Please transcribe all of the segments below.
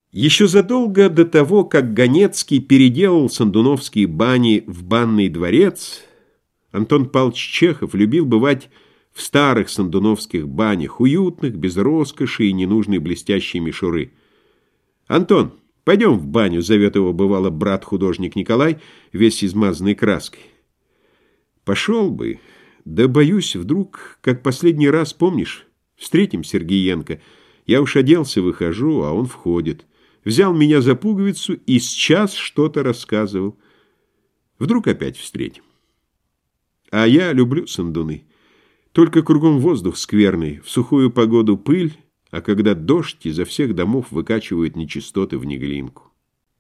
Еще задолго до того, как Ганецкий переделал Сандуновские бани в банный дворец, Антон Павлович Чехов любил бывать в старых сандуновских банях, уютных, без роскоши и ненужной блестящей мишуры. «Антон, пойдем в баню», — зовет его бывало брат-художник Николай, весь измазанный краской. «Пошел бы, да боюсь, вдруг, как последний раз, помнишь, встретим Сергеенко. Я уж оделся, выхожу, а он входит. Взял меня за пуговицу и сейчас что-то рассказывал. Вдруг опять встретим. А я люблю сандуны. Только кругом воздух скверный, в сухую погоду пыль, а когда дождь, изо всех домов выкачивают нечистоты в Неглинку».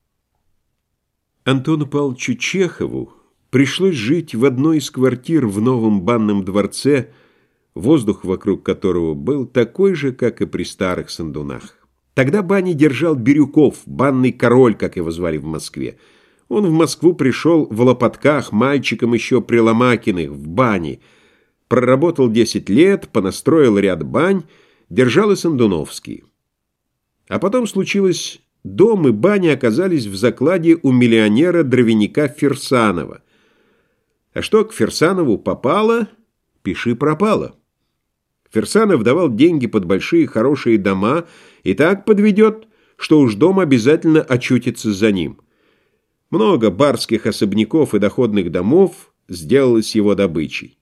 Антону Павловичу Чехову пришлось жить в одной из квартир в новом банном дворце, воздух вокруг которого был такой же, как и при старых сандунах. Тогда бани держал Бирюков, банный король, как его звали в Москве. Он в Москву пришел в лопатках, мальчиком еще при Ломакиных, в бане. Проработал 10 лет, понастроил ряд бань, держал и сандуновские. А потом случилось, дом и баня оказались в закладе у миллионера-дровяника Фирсанова. А что к Фирсанову попало, пиши пропало. Фирсанов давал деньги под большие хорошие дома и так подведет, что уж дом обязательно очутится за ним. Много барских особняков и доходных домов сделалось его добычей.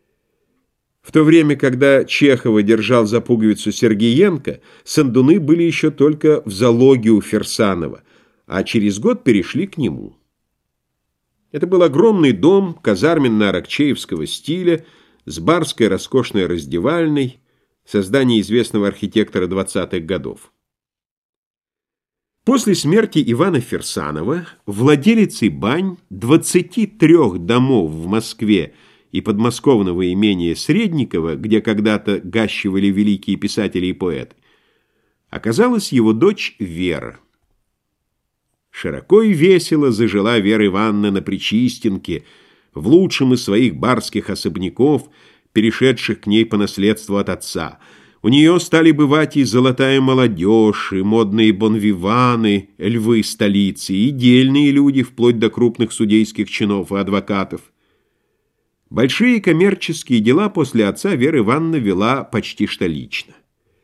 В то время, когда Чехова держал за пуговицу Сергеенко, сандуны были еще только в залоге у Фирсанова, а через год перешли к нему. Это был огромный дом казарменно-аракчеевского стиля, с барской роскошной раздевальной, создание известного архитектора 20-х годов. После смерти Ивана Фирсанова владелицей бань 23 домов в Москве и подмосковного имения Средникова, где когда-то гащивали великие писатели и поэты, оказалась его дочь Вера. Широко и весело зажила Вера Ивановна на Причистенке, в лучшем из своих барских особняков, перешедших к ней по наследству от отца. У нее стали бывать и золотая молодежь, и модные бонвиваны, львы столицы, и дельные люди, вплоть до крупных судейских чинов и адвокатов. Большие коммерческие дела после отца Вера Ивановна вела почти что лично.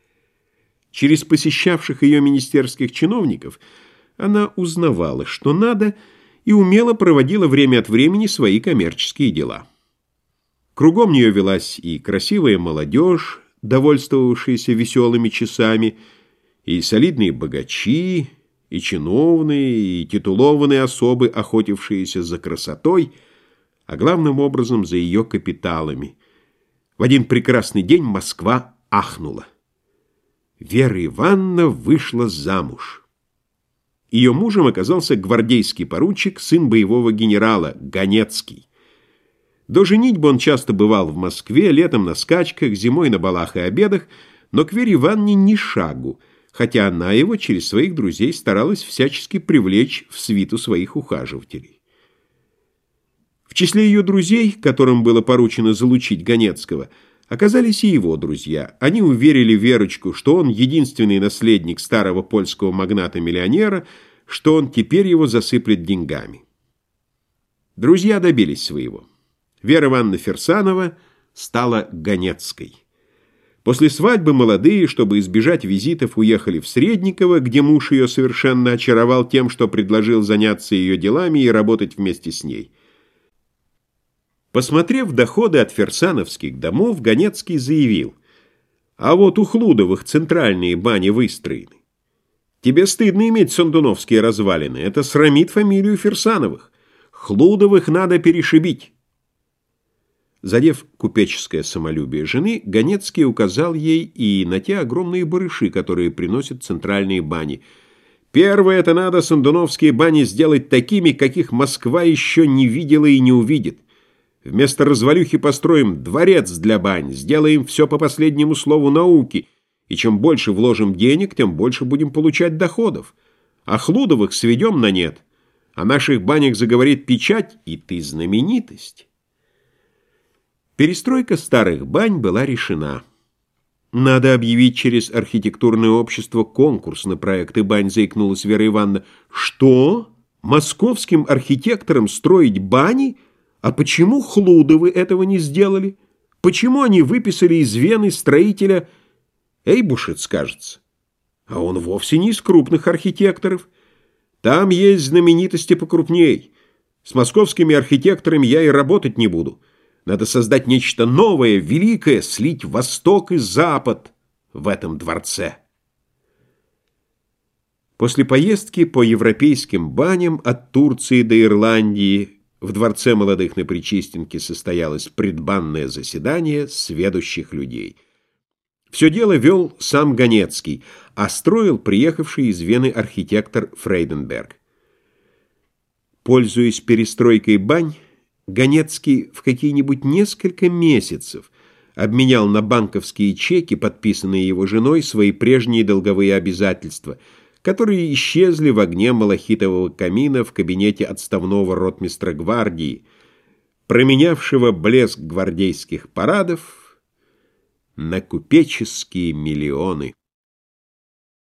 Через посещавших ее министерских чиновников она узнавала, что надо, и умело проводила время от времени свои коммерческие дела. Кругом нее велась и красивая молодежь, довольствовавшаяся веселыми часами, и солидные богачи, и чиновные, и титулованные особы, охотившиеся за красотой, а главным образом за ее капиталами. В один прекрасный день Москва ахнула. Вера Ивановна вышла замуж. Ее мужем оказался гвардейский поручик, сын боевого генерала, Ганецкий. До женитьбы он часто бывал в Москве, летом на скачках, зимой на балах и обедах, но к Вере Ивановне ни шагу, хотя она его через своих друзей старалась всячески привлечь в свиту своих ухаживателей. В числе ее друзей, которым было поручено залучить Ганецкого, оказались и его друзья. Они уверили Верочку, что он единственный наследник старого польского магната-миллионера, что он теперь его засыплет деньгами. Друзья добились своего. Вера Ивановна Фирсанова стала Ганецкой. После свадьбы молодые, чтобы избежать визитов, уехали в Средниково, где муж ее совершенно очаровал тем, что предложил заняться ее делами и работать вместе с ней. Посмотрев доходы от фирсановских домов, Ганецкий заявил: «А вот у Хлудовых центральные бани выстроены. Тебе стыдно иметь сандуновские развалины, это срамит фамилию Фирсановых. Хлудовых надо перешибить». Задев купеческое самолюбие жены, Ганецкий указал ей и на те огромные барыши, которые приносят центральные бани. «Первое, это надо сандуновские бани сделать такими, каких Москва еще не видела и не увидит. Вместо развалюхи построим дворец для бань, сделаем все по последнему слову науки, и чем больше вложим денег, тем больше будем получать доходов. А Хлудовых сведем на нет. О наших банях заговорит печать, и ты знаменитость». Перестройка старых бань была решена. Надо объявить через архитектурное общество конкурс на проекты бань, заикнулась Вера Ивановна. Что? Московским архитекторам строить бани? А почему Хлудовы этого не сделали? Почему они выписали из Вены строителя Эйбушец, кажется? А он вовсе не из крупных архитекторов. Там есть знаменитости покрупней. С московскими архитекторами я и работать не буду. Надо создать нечто новое, великое, слить Восток и Запад в этом дворце. После поездки по европейским баням от Турции до Ирландии в Дворце молодых на Причистенке состоялось предбанное заседание сведущих людей. Все дело вел сам Ганецкий, а строил приехавший из Вены архитектор Фрейденберг. Пользуясь перестройкой бань, Ганецкий в какие-нибудь несколько месяцев обменял на банковские чеки, подписанные его женой, свои прежние долговые обязательства, которые исчезли в огне малахитового камина в кабинете отставного ротмистра гвардии, променявшего блеск гвардейских парадов на купеческие миллионы.